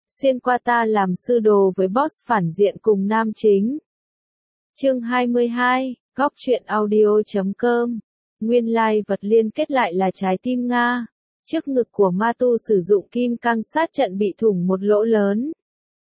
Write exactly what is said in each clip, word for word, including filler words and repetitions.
xuyên qua ta làm sư đồ với boss phản diện cùng nam chính. Chương hai mươi hai, góc truyện audio chấm com. Nguyên lai vật liên kết lại là trái tim Nga. Trước ngực của Ma Tu sử dụng kim cang sát trận bị thủng một lỗ lớn.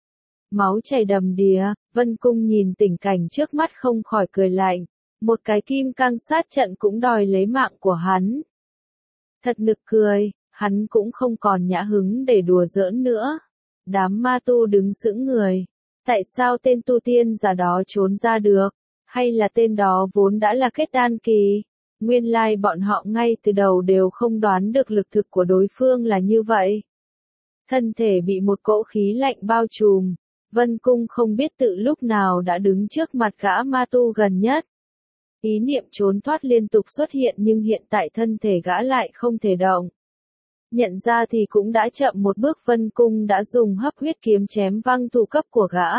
Máu chảy đầm đìa, Vân Cung nhìn tình cảnh trước mắt không khỏi cười lạnh. Một cái kim cang sát trận cũng đòi lấy mạng của hắn. Thật nực cười, hắn cũng không còn nhã hứng để đùa giỡn nữa. Đám ma tu đứng sững người. Tại sao tên tu tiên giả đó trốn ra được? Hay là tên đó vốn đã là kết đan kỳ? Nguyên lai bọn họ ngay từ đầu đều không đoán được lực thực của đối phương là như vậy. Thân thể bị một cỗ khí lạnh bao trùm. Vân Cung không biết tự lúc nào đã đứng trước mặt gã ma tu gần nhất. Ý niệm trốn thoát liên tục xuất hiện nhưng hiện tại thân thể gã lại không thể động. Nhận ra thì cũng đã chậm một bước, Vân Cung đã dùng hấp huyết kiếm chém văng thủ cấp của gã.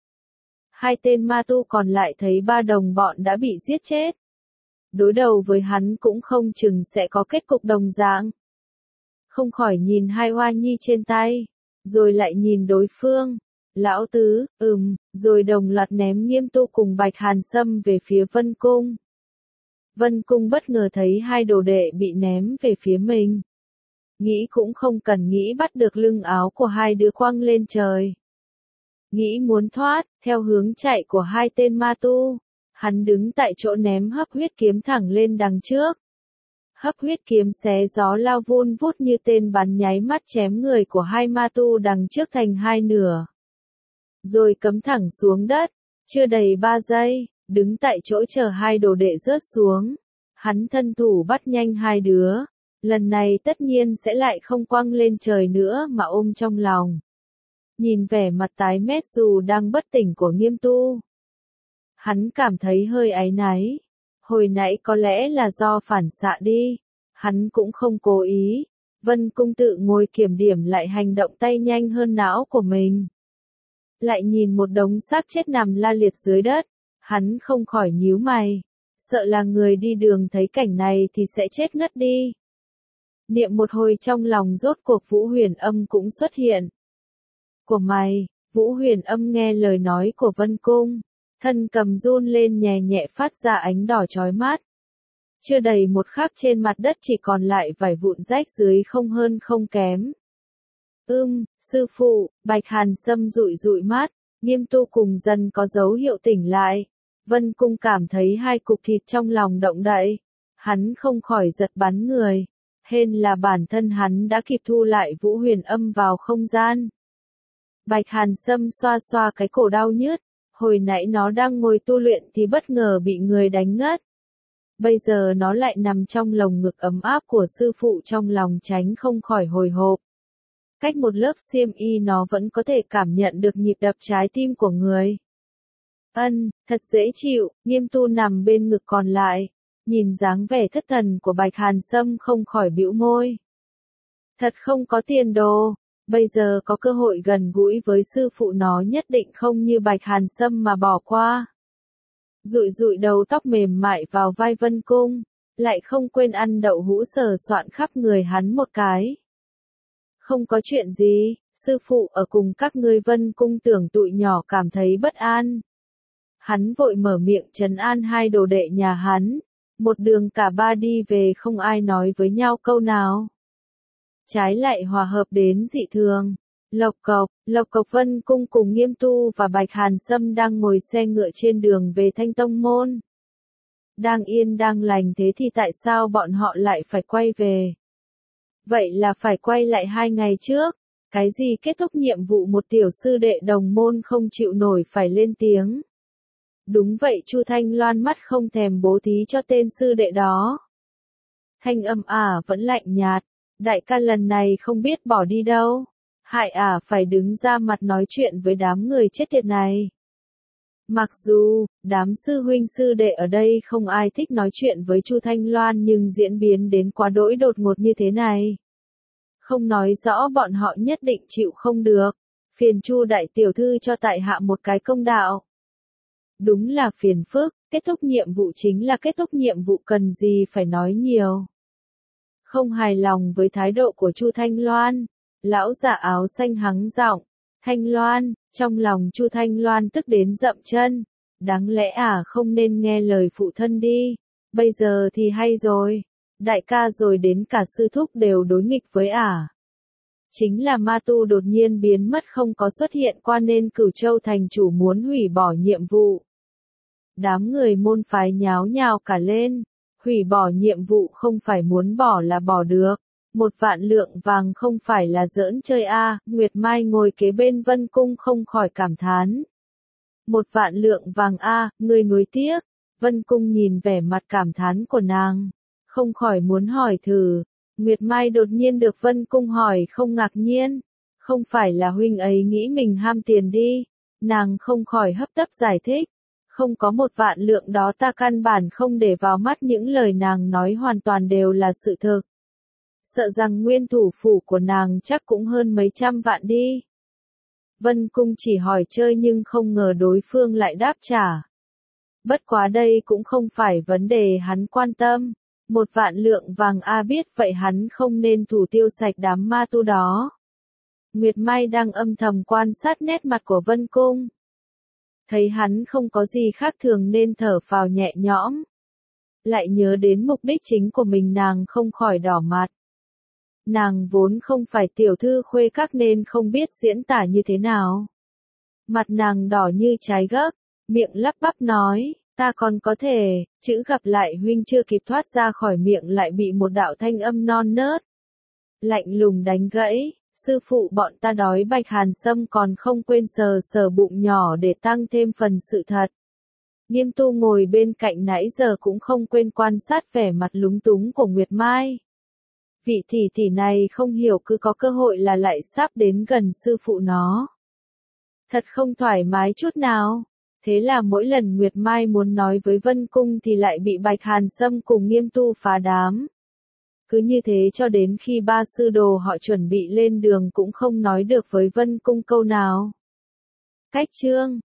Hai tên ma tu còn lại thấy ba đồng bọn đã bị giết chết. Đối đầu với hắn cũng không chừng sẽ có kết cục đồng dạng. Không khỏi nhìn hai hoa nhi trên tay, rồi lại nhìn đối phương. Lão tứ, ừm, rồi đồng loạt ném Nghiêm Tu cùng Bạch Hàn Sâm về phía Vân Cung. Vân Cung bất ngờ thấy hai đồ đệ bị ném về phía mình. Nghĩ cũng không cần nghĩ bắt được lưng áo của hai đứa quăng lên trời. Nghĩ muốn thoát, theo hướng chạy của hai tên ma tu. Hắn đứng tại chỗ ném hấp huyết kiếm thẳng lên đằng trước. Hấp huyết kiếm xé gió lao vun vút như tên bắn nháy mắt chém người của hai ma tu đằng trước thành hai nửa. Rồi cắm thẳng xuống đất, chưa đầy ba giây, đứng tại chỗ chờ hai đồ đệ rớt xuống. Hắn thân thủ bắt nhanh hai đứa, lần này tất nhiên sẽ lại không quăng lên trời nữa mà ôm trong lòng. Nhìn vẻ mặt tái mét dù đang bất tỉnh của Nghiêm Tu, hắn cảm thấy hơi áy náy. Hồi nãy có lẽ là do phản xạ đi, hắn cũng không cố ý. Vân Cung tự ngồi kiểm điểm lại hành động tay nhanh hơn não của mình. Lại nhìn một đống xác chết nằm la liệt dưới đất, hắn không khỏi nhíu mày, sợ là người đi đường thấy cảnh này thì sẽ chết ngất đi. Niệm một hồi trong lòng rốt cuộc Vũ Huyền Âm cũng xuất hiện. Của mày, Vũ Huyền Âm nghe lời nói của Vân Cung, thân cầm run lên nhẹ nhẹ phát ra ánh đỏ chói mắt. Chưa đầy một khắc trên mặt đất chỉ còn lại vài vụn rách dưới không hơn không kém. Ưm, sư phụ, Bạch Hàn Sâm dụi dụi mắt, Nghiêm Tu cùng dần có dấu hiệu tỉnh lại. Vân Cung cảm thấy hai cục thịt trong lòng động đậy. Hắn không khỏi giật bắn người. Hên là bản thân hắn đã kịp thu lại Vũ Huyền Âm vào không gian. Bạch Hàn Sâm xoa xoa cái cổ đau nhức. Hồi nãy nó đang ngồi tu luyện thì bất ngờ bị người đánh ngất. Bây giờ nó lại nằm trong lồng ngực ấm áp của sư phụ, trong lòng tránh không khỏi hồi hộp. Cách một lớp xiêm y nó vẫn có thể cảm nhận được nhịp đập trái tim của người. Ân, thật dễ chịu. Nghiêm Tu nằm bên ngực còn lại, nhìn dáng vẻ thất thần của Bạch Hàn Sâm không khỏi bĩu môi. Thật không có tiền đồ, bây giờ có cơ hội gần gũi với sư phụ nó nhất định không như Bạch Hàn Sâm mà bỏ qua. Dụi dụi đầu tóc mềm mại vào vai Vân Cung, lại không quên ăn đậu hũ sờ soạn khắp người hắn một cái. Không có chuyện gì, sư phụ ở cùng các ngươi. Vân Cung tưởng tụi nhỏ cảm thấy bất an. Hắn vội mở miệng trấn an hai đồ đệ nhà hắn. Một đường cả ba đi về không ai nói với nhau câu nào. Trái lại hòa hợp đến dị thường. Lộc cộc, lộc cộc. Vân Cung cùng Nghiêm Tu và Bạch Hàn Sâm đang ngồi xe ngựa trên đường về Thanh Tông Môn. Đang yên đang lành thế thì tại sao bọn họ lại phải quay về? Vậy là phải quay lại hai ngày trước. Cái gì kết thúc nhiệm vụ một tiểu sư đệ đồng môn không chịu nổi phải lên tiếng. Đúng vậy, Chu Thanh Loan mắt không thèm bố thí cho tên sư đệ đó. Thanh âm ả vẫn lạnh nhạt. Đại ca lần này không biết bỏ đi đâu. Hại ả phải đứng ra mặt nói chuyện với đám người chết tiệt này. Mặc dù, đám sư huynh sư đệ ở đây không ai thích nói chuyện với Chu Thanh Loan nhưng diễn biến đến quá đỗi đột ngột như thế này. Không nói rõ bọn họ nhất định chịu không được. Phiền Chu đại tiểu thư cho tại hạ một cái công đạo. Đúng là phiền phức, kết thúc nhiệm vụ chính là kết thúc nhiệm vụ, cần gì phải nói nhiều. Không hài lòng với thái độ của Chu Thanh Loan, lão già áo xanh hắng giọng, Thanh Loan, trong lòng Chu Thanh Loan tức đến dậm chân. Đáng lẽ ả không nên nghe lời phụ thân đi. Bây giờ thì hay rồi. Đại ca rồi đến cả sư thúc đều đối nghịch với ả. Chính là ma tu đột nhiên biến mất không có xuất hiện qua nên Cửu Châu thành chủ muốn hủy bỏ nhiệm vụ. Đám người môn phái nháo nhào cả lên. Hủy bỏ nhiệm vụ không phải muốn bỏ là bỏ được. Một vạn lượng vàng không phải là giỡn chơi a. À. Nguyệt Mai ngồi kế bên Vân Cung không khỏi cảm thán. Một vạn lượng vàng a, à, người nuối tiếc. Vân Cung nhìn vẻ mặt cảm thán của nàng. Không khỏi muốn hỏi thử. Nguyệt Mai đột nhiên được Vân Cung hỏi không ngạc nhiên. Không phải là huynh ấy nghĩ mình ham tiền đi. Nàng không khỏi hấp tấp giải thích. Không có một vạn lượng đó ta căn bản không để vào mắt, những lời nàng nói hoàn toàn đều là sự thực. Sợ rằng nguyên thủ phủ của nàng chắc cũng hơn mấy trăm vạn đi. Vân Cung chỉ hỏi chơi nhưng không ngờ đối phương lại đáp trả. Bất quá đây cũng không phải vấn đề hắn quan tâm. Một vạn lượng vàng a biết vậy hắn không nên thủ tiêu sạch đám ma tu đó. Nguyệt Mai đang âm thầm quan sát nét mặt của Vân Cung. Thấy hắn không có gì khác thường nên thở phào nhẹ nhõm. Lại nhớ đến mục đích chính của mình nàng không khỏi đỏ mặt. Nàng vốn không phải tiểu thư khuê các nên không biết diễn tả như thế nào. Mặt nàng đỏ như trái gấc, miệng lắp bắp nói, ta còn có thể, chữ gặp lại huynh chưa kịp thoát ra khỏi miệng lại bị một đạo thanh âm non nớt. Lạnh lùng đánh gãy, sư phụ bọn ta đói. Bạch Hàn Sâm còn không quên sờ sờ bụng nhỏ để tăng thêm phần sự thật. Nghiêm Tu ngồi bên cạnh nãy giờ cũng không quên quan sát vẻ mặt lúng túng của Nguyệt Mai. Vị tỷ tỷ này không hiểu cứ có cơ hội là lại sắp đến gần sư phụ nó. Thật không thoải mái chút nào. Thế là mỗi lần Nguyệt Mai muốn nói với Vân Cung thì lại bị Bạch Hàn Sâm cùng Nghiêm Tu phá đám. Cứ như thế cho đến khi ba sư đồ họ chuẩn bị lên đường cũng không nói được với Vân Cung câu nào. Cách chương